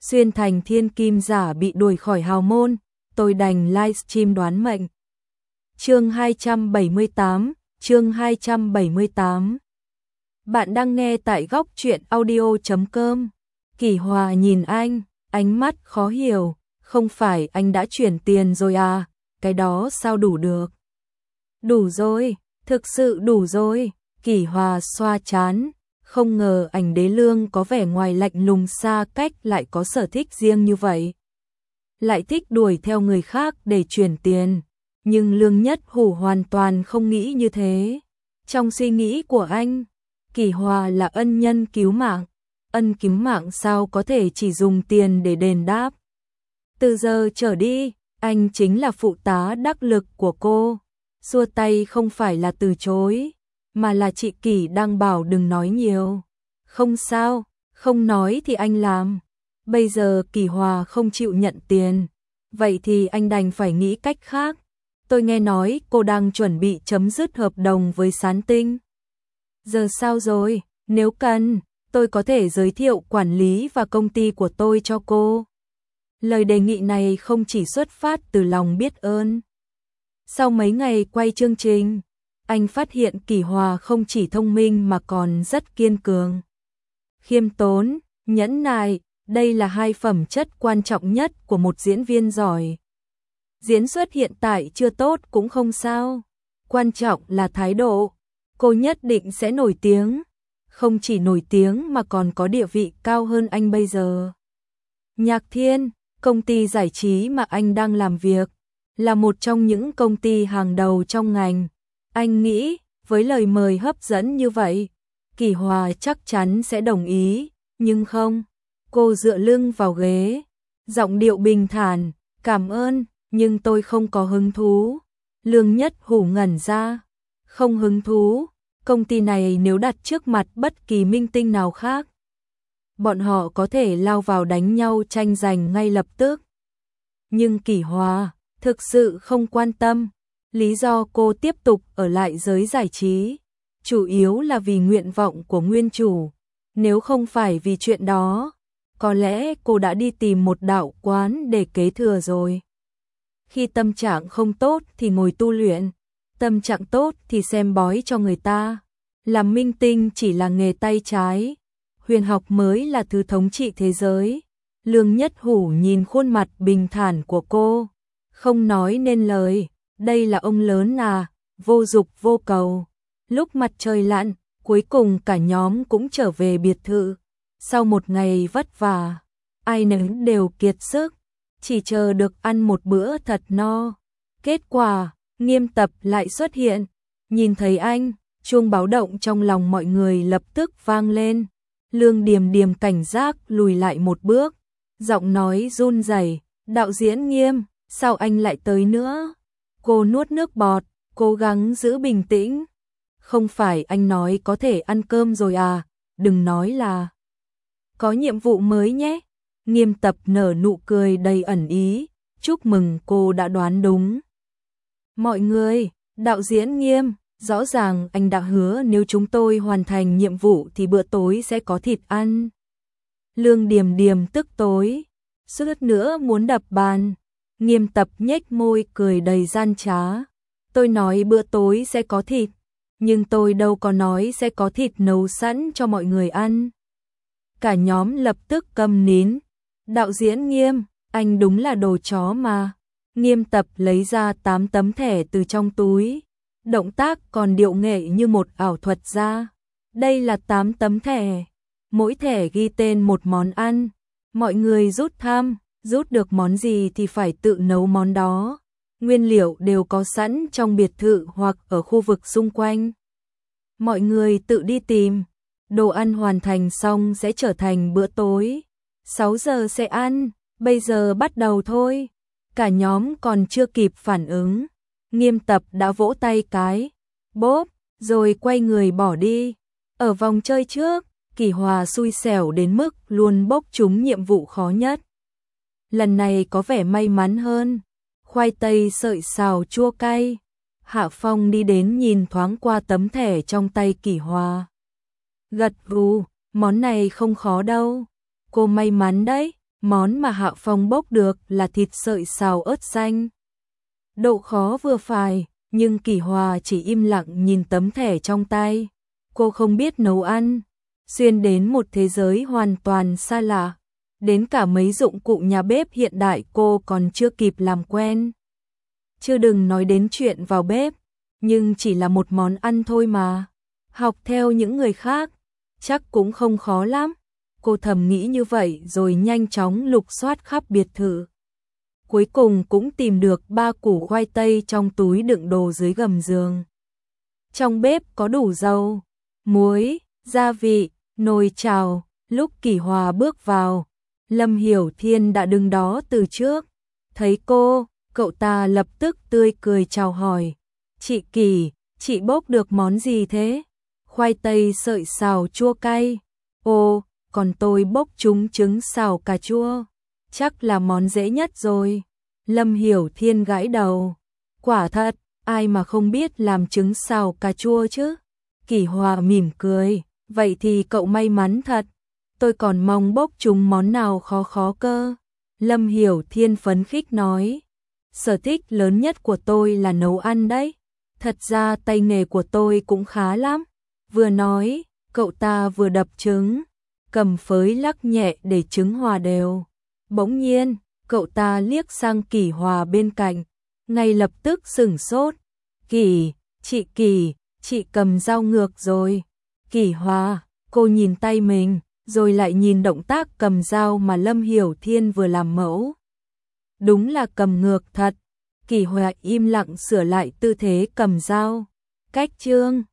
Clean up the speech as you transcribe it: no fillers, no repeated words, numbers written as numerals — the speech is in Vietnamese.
xuyên thành thiên kim giả bị đuổi khỏi hào môn, tôi đành livestream đoán mệnh. Chương 278. Bạn đang nghe tại góc truyện audio.com. Kỷ Hòa nhìn anh, ánh mắt khó hiểu, không phải anh đã chuyển tiền rồi à, cái đó sao đủ được? Đủ rồi, thực sự đủ rồi. Kỷ Hòa xoa trán, không ngờ ảnh Đế Lương có vẻ ngoài lạnh lùng xa cách lại có sở thích riêng như vậy. Lại thích đuổi theo người khác để chuyển tiền, nhưng Lương Nhất Hủ hoàn toàn không nghĩ như thế. Trong suy nghĩ của anh, Kỷ Hòa là ân nhân cứu mạng, ân cứu mạng sao có thể chỉ dùng tiền để đền đáp. Từ giờ trở đi, anh chính là phụ tá đắc lực của cô. Xua tay không phải là từ chối, mà là chị Kỷ đang bảo đừng nói nhiều. Không sao, không nói thì anh làm. Bây giờ Kỷ Hòa không chịu nhận tiền, vậy thì anh đành phải nghĩ cách khác. Tôi nghe nói cô đang chuẩn bị chấm dứt hợp đồng với Sán Tinh. Giờ sao rồi, nếu cần, tôi có thể giới thiệu quản lý và công ty của tôi cho cô. Lời đề nghị này không chỉ xuất phát từ lòng biết ơn. Sau mấy ngày quay chương trình, anh phát hiện Kỷ Hòa không chỉ thông minh mà còn rất kiên cường. Khiêm tốn, nhẫn nại, đây là hai phẩm chất quan trọng nhất của một diễn viên giỏi. Diễn xuất hiện tại chưa tốt cũng không sao, quan trọng là thái độ. Cô nhất định sẽ nổi tiếng, không chỉ nổi tiếng mà còn có địa vị cao hơn anh bây giờ. Nhạc Thiên, công ty giải trí mà anh đang làm việc, là một trong những công ty hàng đầu trong ngành. Anh nghĩ, với lời mời hấp dẫn như vậy, Kỷ Hòa chắc chắn sẽ đồng ý, nhưng không. Cô dựa lưng vào ghế, giọng điệu bình thản, cảm ơn, nhưng tôi không có hứng thú. Lương Nhất Hủ ngẩn ra, không hứng thú, công ty này nếu đặt trước mặt bất kỳ minh tinh nào khác, bọn họ có thể lao vào đánh nhau tranh giành ngay lập tức. Nhưng Kỷ Hòa thực sự không quan tâm, lý do cô tiếp tục ở lại giới giải trí, chủ yếu là vì nguyện vọng của nguyên chủ. Nếu không phải vì chuyện đó, có lẽ cô đã đi tìm một đạo quán để kế thừa rồi. Khi tâm trạng không tốt thì ngồi tu luyện, tâm trạng tốt thì xem bói cho người ta. Làm minh tinh chỉ là nghề tay trái, huyền học mới là thứ thống trị thế giới. Lương Nhất Hủ nhìn khuôn mặt bình thản của cô, không nói nên lời, đây là ông lớn à, vô dục vô cầu. Lúc mặt trời lặn, cuối cùng cả nhóm cũng trở về biệt thự. Sau một ngày vất vả, ai nấy đều kiệt sức, chỉ chờ được ăn một bữa thật no. Kết quả, Nghiêm Tập lại xuất hiện, nhìn thấy anh, chuông báo động trong lòng mọi người lập tức vang lên. Lương Điềm Điềm cảnh giác lùi lại một bước, giọng nói run rẩy, đạo diễn Nghiêm, sao anh lại tới nữa? Cô nuốt nước bọt, cố gắng giữ bình tĩnh. Không phải anh nói có thể ăn cơm rồi à, đừng nói là có nhiệm vụ mới nhé. Nghiêm Tập nở nụ cười đầy ẩn ý, chúc mừng cô đã đoán đúng. Mọi người, đạo diễn Nghiêm, rõ ràng anh đã hứa nếu chúng tôi hoàn thành nhiệm vụ thì bữa tối sẽ có thịt ăn. Lương Điềm Điềm tức tối, suýt nữa muốn đập bàn. Nghiêm Tập nhếch môi cười đầy gian trá. Tôi nói bữa tối sẽ có thịt, nhưng tôi đâu có nói sẽ có thịt nấu sẵn cho mọi người ăn. Cả nhóm lập tức câm nín. Đạo diễn Nghiêm, anh đúng là đồ chó mà. Nghiêm Tập lấy ra 8 tấm thẻ từ trong túi, động tác còn điệu nghệ như một ảo thuật ra. Đây là 8 tấm thẻ, mỗi thẻ ghi tên một món ăn. Mọi người rút thăm, rút được món gì thì phải tự nấu món đó. Nguyên liệu đều có sẵn trong biệt thự hoặc ở khu vực xung quanh. Mọi người tự đi tìm. Đồ ăn hoàn thành xong sẽ trở thành bữa tối. 6 giờ sẽ ăn, bây giờ bắt đầu thôi. Cả nhóm còn chưa kịp phản ứng, Nghiêm Tập đã vỗ tay cái, bốp, rồi quay người bỏ đi. Ở vòng chơi trước, Kỷ Hòa xui xẻo đến mức luôn bốc trúng nhiệm vụ khó nhất. Lần này có vẻ may mắn hơn. Khoai tây sợi xào chua cay. Hạ Phong đi đến nhìn thoáng qua tấm thẻ trong tay Kỷ Hòa. Gật gù, món này không khó đâu. Cô may mắn đấy, Món mà Hạ Phong bốc được là thịt sợi xào ớt xanh. Độ khó vừa phải, nhưng Kỷ Hòa chỉ im lặng nhìn tấm thẻ trong tay. Cô không biết nấu ăn, xuyên đến một thế giới hoàn toàn xa lạ. Đến cả mấy dụng cụ nhà bếp hiện đại cô còn chưa kịp làm quen. Chưa đừng nói đến chuyện vào bếp, nhưng chỉ là một món ăn thôi mà. Học theo những người khác, chắc cũng không khó lắm. Cô thầm nghĩ như vậy rồi nhanh chóng lục soát khắp biệt thự. Cuối cùng cũng tìm được 3 củ khoai tây trong túi đựng đồ dưới gầm giường. Trong bếp có đủ dầu, muối, gia vị, nồi chảo. Lúc Kỷ Hòa bước vào, Lâm Hiểu Thiên đã đứng đó từ trước. Thấy cô, cậu ta lập tức tươi cười chào hỏi. Chị Kỷ, chị bốc được món gì thế? Khoai tây sợi xào chua cay. Ồ, còn tôi bốc trứng xào cà chua. Chắc là món dễ nhất rồi. Lâm Hiểu Thiên gãi đầu. Quả thật, ai mà không biết làm trứng xào cà chua chứ? Kỷ Hòa mỉm cười. Vậy thì cậu may mắn thật. Tôi còn mong bốc trúng món nào khó cơ. Lâm Hiểu Thiên phấn khích nói. Sở thích lớn nhất của tôi là nấu ăn đấy. Thật ra tay nghề của tôi cũng khá lắm. Vừa nói, cậu ta vừa đập trứng, cầm phới lắc nhẹ để trứng hòa đều. Bỗng nhiên, cậu ta liếc sang Kỷ Hòa bên cạnh, ngay lập tức sửng sốt. Kỷ, chị cầm dao ngược rồi. Kỷ Hòa, cô nhìn tay mình, rồi lại nhìn động tác cầm dao mà Lâm Hiểu Thiên vừa làm mẫu. Đúng là cầm ngược thật. Kỷ Hòa im lặng sửa lại tư thế cầm dao. Cách chương